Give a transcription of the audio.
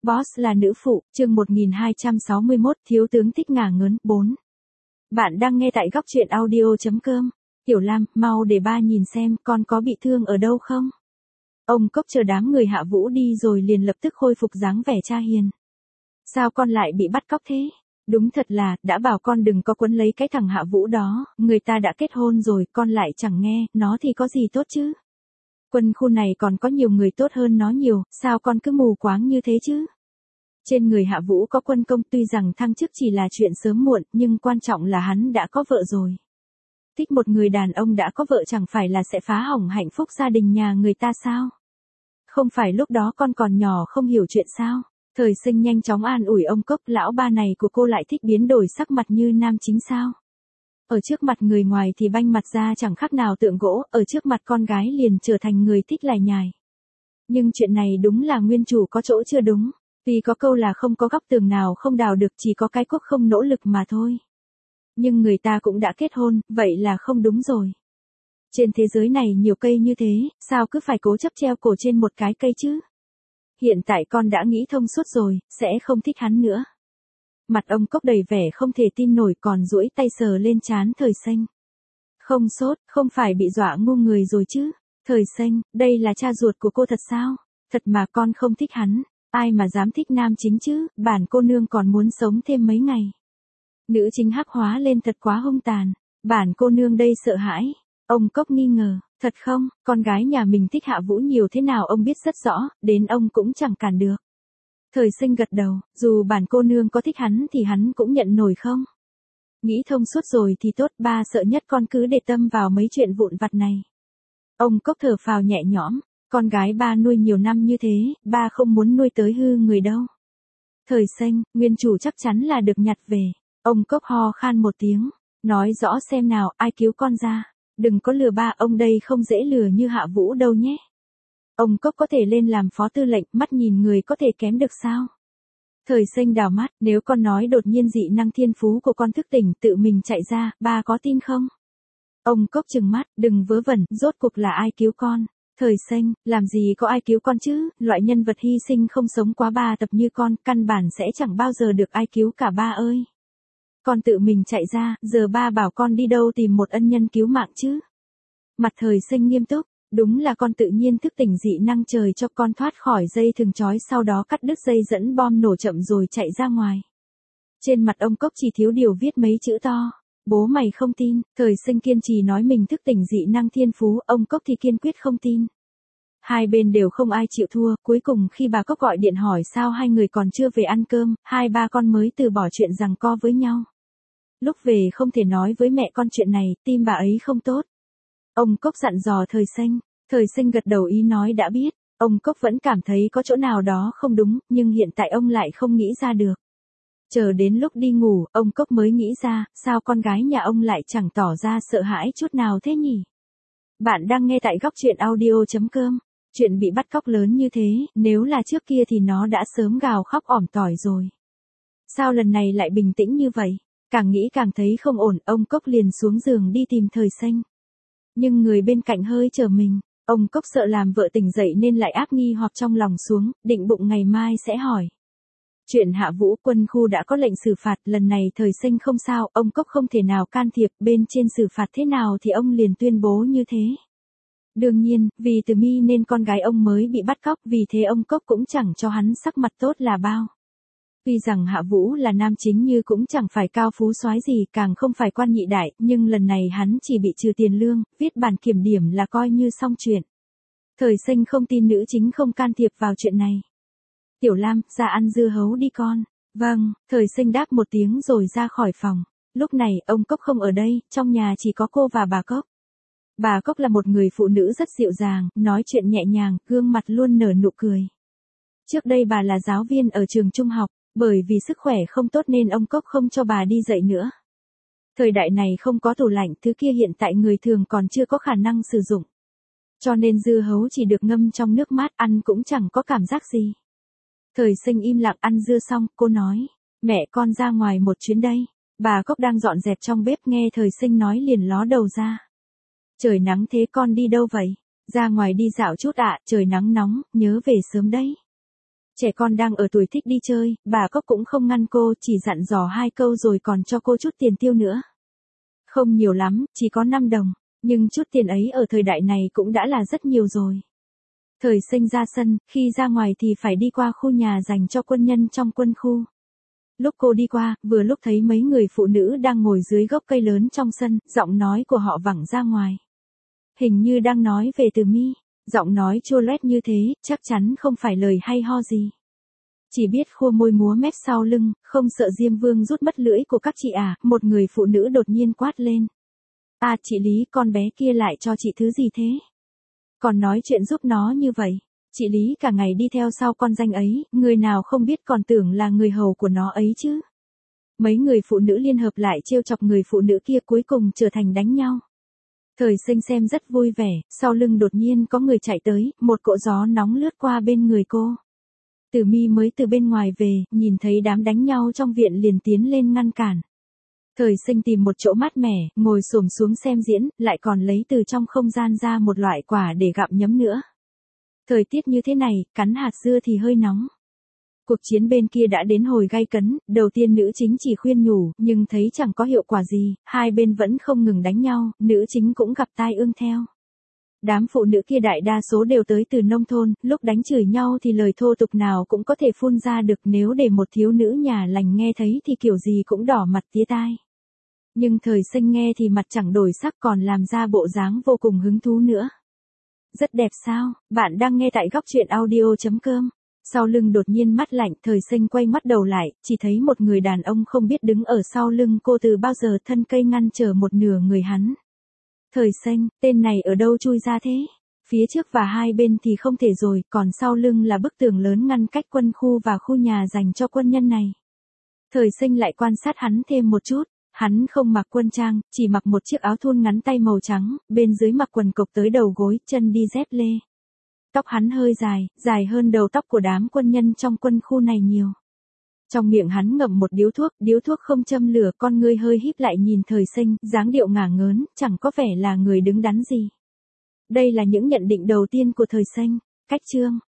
Boss là nữ phụ, chương 1261, thiếu tướng thích ngả ngớn, 4. Bạn đang nghe tại góc truyện audio.com. Tiểu Lam, mau để ba nhìn xem con có bị thương ở đâu không? Ông Cốc chờ đám người Hạ Vũ đi rồi liền lập tức khôi phục dáng vẻ cha hiền. Sao con lại bị bắt cóc thế? Đúng thật là, đã bảo con đừng có quấn lấy cái thằng Hạ Vũ đó, người ta đã kết hôn rồi, con lại chẳng nghe, nó thì có gì tốt chứ? Quân khu này còn có nhiều người tốt hơn nó nhiều, sao con cứ mù quáng như thế chứ? Trên người Hạ Vũ có quân công, tuy rằng thăng chức chỉ là chuyện sớm muộn, nhưng quan trọng là hắn đã có vợ rồi. Thích một người đàn ông đã có vợ chẳng phải là sẽ phá hỏng hạnh phúc gia đình nhà người ta sao? Không phải lúc đó con còn nhỏ không hiểu chuyện sao? Thời Sinh nhanh chóng an ủi ông Cốc, lão ba này của cô lại thích biến đổi sắc mặt như nam chính sao? Ở trước mặt người ngoài thì banh mặt ra chẳng khác nào tượng gỗ, ở trước mặt con gái liền trở thành người thích lải nhải. Nhưng chuyện này đúng là nguyên chủ có chỗ chưa đúng, vì có câu là không có góc tường nào không đào được, chỉ có cái cuốc không nỗ lực mà thôi. Nhưng người ta cũng đã kết hôn, vậy là không đúng rồi. Trên thế giới này nhiều cây như thế, sao cứ phải cố chấp treo cổ trên một cái cây chứ? Hiện tại con đã nghĩ thông suốt rồi, sẽ không thích hắn nữa. Mặt ông Cốc đầy vẻ không thể tin nổi, còn duỗi tay sờ lên trán Thời Sinh. Không sốt, không phải bị dọa ngu người rồi chứ? Thời Sinh, đây là cha ruột của cô thật sao? Thật mà con không thích hắn, ai mà dám thích nam chính chứ, bản cô nương còn muốn sống thêm mấy ngày. Nữ chính hắc hóa lên thật quá hung tàn, bản cô nương đây sợ hãi. Ông Cốc nghi ngờ, thật không, con gái nhà mình thích Hạ Vũ nhiều thế nào ông biết rất rõ, đến ông cũng chẳng cản được. Thời Sinh gật đầu, dù bản cô nương có thích hắn thì hắn cũng nhận nổi không? Nghĩ thông suốt rồi thì tốt, ba sợ nhất con cứ để tâm vào mấy chuyện vụn vặt này. Ông Cốc thở phào nhẹ nhõm, con gái ba nuôi nhiều năm như thế, ba không muốn nuôi tới hư người đâu. Thời Sinh, nguyên chủ chắc chắn là được nhặt về. Ông Cốc ho khan một tiếng, nói rõ xem nào, ai cứu con ra. Đừng có lừa ba, ông đây không dễ lừa như Hạ Vũ đâu nhé. Ông Cốc có thể lên làm phó tư lệnh, mắt nhìn người có thể kém được sao? Thời Sinh đảo mắt, nếu con nói đột nhiên dị năng thiên phú của con thức tỉnh tự mình chạy ra, ba có tin không? Ông Cốc trừng mắt, đừng vớ vẩn, rốt cuộc là ai cứu con? Thời Sinh, làm gì có ai cứu con chứ, loại nhân vật hy sinh không sống quá 3 tập như con, căn bản sẽ chẳng bao giờ được ai cứu cả ba ơi. Con tự mình chạy ra, giờ ba bảo con đi đâu tìm một ân nhân cứu mạng chứ? Mặt Thời Sinh nghiêm túc, đúng là con tự nhiên thức tỉnh dị năng, trời cho con thoát khỏi dây thừng trói, sau đó cắt đứt dây dẫn bom nổ chậm rồi chạy ra ngoài. Trên mặt ông Cốc chỉ thiếu điều viết mấy chữ to. Bố mày không tin. Thời Sinh kiên trì nói mình thức tỉnh dị năng thiên phú, ông Cốc thì kiên quyết không tin. Hai bên đều không ai chịu thua, cuối cùng khi bà Cốc gọi điện hỏi sao hai người còn chưa về ăn cơm, hai ba con mới từ bỏ chuyện giằng co với nhau. Lúc về không thể nói với mẹ con chuyện này, tim bà ấy không tốt. Ông Cốc dặn dò Thời Sinh. Thời Sinh gật đầu ý nói đã biết. Ông Cốc vẫn cảm thấy có chỗ nào đó không đúng, nhưng hiện tại ông lại không nghĩ ra được. Chờ đến lúc đi ngủ, ông Cốc mới nghĩ ra, sao con gái nhà ông lại chẳng tỏ ra sợ hãi chút nào thế nhỉ? Bạn đang nghe tại góc truyện audio.com. Chuyện bị bắt cóc lớn như thế, nếu là trước kia thì nó đã sớm gào khóc ỏm tỏi rồi. Sao lần này lại bình tĩnh như vậy? Càng nghĩ càng thấy không ổn, ông Cốc liền xuống giường đi tìm Thời Sinh. Nhưng người bên cạnh hơi chờ mình, ông Cốc sợ làm vợ tỉnh dậy nên lại áp nghi hoặc trong lòng xuống, định bụng ngày mai sẽ hỏi. Chuyện Hạ Vũ, quân khu đã có lệnh xử phạt, lần này Thời Sinh không sao, ông Cốc không thể nào can thiệp, bên trên xử phạt thế nào thì ông liền tuyên bố như thế. Đương nhiên, vì Từ Mi nên con gái ông mới bị bắt cóc, vì thế ông Cốc cũng chẳng cho hắn sắc mặt tốt là bao. Tuy rằng Hạ Vũ là nam chính như cũng chẳng phải cao phú soái gì, càng không phải quan nhị đại, nhưng lần này hắn chỉ bị trừ tiền lương, viết bản kiểm điểm là coi như xong chuyện. Thời Sinh không tin nữ chính không can thiệp vào chuyện này. Tiểu Lam, ra ăn dưa hấu đi con. Vâng, Thời Sinh đáp một tiếng rồi ra khỏi phòng. Lúc này, ông Cốc không ở đây, trong nhà chỉ có cô và bà Cốc. Bà Cốc là một người phụ nữ rất dịu dàng, nói chuyện nhẹ nhàng, gương mặt luôn nở nụ cười. Trước đây bà là giáo viên ở trường trung học, bởi vì sức khỏe không tốt nên ông Cốc không cho bà đi dạy nữa. Thời đại này không có tủ lạnh, thứ kia hiện tại người thường còn chưa có khả năng sử dụng. Cho nên dưa hấu chỉ được ngâm trong nước mát, ăn cũng chẳng có cảm giác gì. Thời Sinh im lặng ăn dưa xong, cô nói, mẹ con ra ngoài một chuyến đây. Bà Cốc đang dọn dẹp trong bếp nghe Thời Sinh nói liền ló đầu ra. Trời nắng thế con đi đâu vậy? Ra ngoài đi dạo chút ạ, trời nắng nóng, nhớ về sớm đấy. Trẻ con đang ở tuổi thích đi chơi, bà Cốc cũng không ngăn cô, chỉ dặn dò 2 câu rồi còn cho cô chút tiền tiêu nữa. Không nhiều lắm, chỉ có 5 đồng, nhưng chút tiền ấy ở thời đại này cũng đã là rất nhiều rồi. Thời sinh ra sân, khi ra ngoài thì phải đi qua khu nhà dành cho quân nhân trong quân khu. Lúc cô đi qua, vừa lúc thấy mấy người phụ nữ đang ngồi dưới gốc cây lớn trong sân, giọng nói của họ vẳng ra ngoài. Hình như đang nói về Từ Mi, giọng nói chua loét như thế, chắc chắn không phải lời hay ho gì. Chỉ biết khua môi múa mép sau lưng, không sợ Diêm Vương rút mất lưỡi của các chị à, một người phụ nữ đột nhiên quát lên. À chị Lý, con bé kia lại cho chị thứ gì thế? Còn nói chuyện giúp nó như vậy. Chị Lý cả ngày đi theo sau con danh ấy, người nào không biết còn tưởng là người hầu của nó ấy chứ. Mấy người phụ nữ liên hợp lại trêu chọc người phụ nữ kia cuối cùng trở thành đánh nhau. Thời sinh xem rất vui vẻ, sau lưng đột nhiên có người chạy tới, một cỗ gió nóng lướt qua bên người cô. Từ Mi mới từ bên ngoài về, nhìn thấy đám đánh nhau trong viện liền tiến lên ngăn cản. Thời sinh tìm một chỗ mát mẻ, ngồi xổm xuống xem diễn, lại còn lấy từ trong không gian ra một loại quả để gặm nhấm nữa. Thời tiết như thế này, cắn hạt dưa thì hơi nóng. Cuộc chiến bên kia đã đến hồi gay cấn, đầu tiên nữ chính chỉ khuyên nhủ, nhưng thấy chẳng có hiệu quả gì, hai bên vẫn không ngừng đánh nhau, nữ chính cũng gặp tai ương theo. Đám phụ nữ kia đại đa số đều tới từ nông thôn, lúc đánh chửi nhau thì lời thô tục nào cũng có thể phun ra được, nếu để một thiếu nữ nhà lành nghe thấy thì kiểu gì cũng đỏ mặt tía tai. Nhưng thời sinh nghe thì mặt chẳng đổi sắc, còn làm ra bộ dáng vô cùng hứng thú nữa. Rất đẹp sao? Bạn đang nghe tại góc truyện audio.com. Sau lưng đột nhiên mắt lạnh, thời sinh quay mắt đầu lại, chỉ thấy một người đàn ông không biết đứng ở sau lưng cô từ bao giờ, thân cây ngăn trở một nửa người hắn. Thời sinh, tên này ở đâu chui ra thế? Phía trước và hai bên thì không thể rồi, còn sau lưng là bức tường lớn ngăn cách quân khu và khu nhà dành cho quân nhân này. Thời sinh lại quan sát hắn thêm một chút. Hắn không mặc quân trang, chỉ mặc một chiếc áo thun ngắn tay màu trắng, bên dưới mặc quần cộc tới đầu gối, chân đi dép lê. Tóc hắn hơi dài, dài hơn đầu tóc của đám quân nhân trong quân khu này nhiều. Trong miệng hắn ngậm một điếu thuốc không châm lửa, con ngươi hơi híp lại nhìn thời sinh, dáng điệu ngả ngớn, chẳng có vẻ là người đứng đắn gì. Đây là những nhận định đầu tiên của thời sinh. Cách chương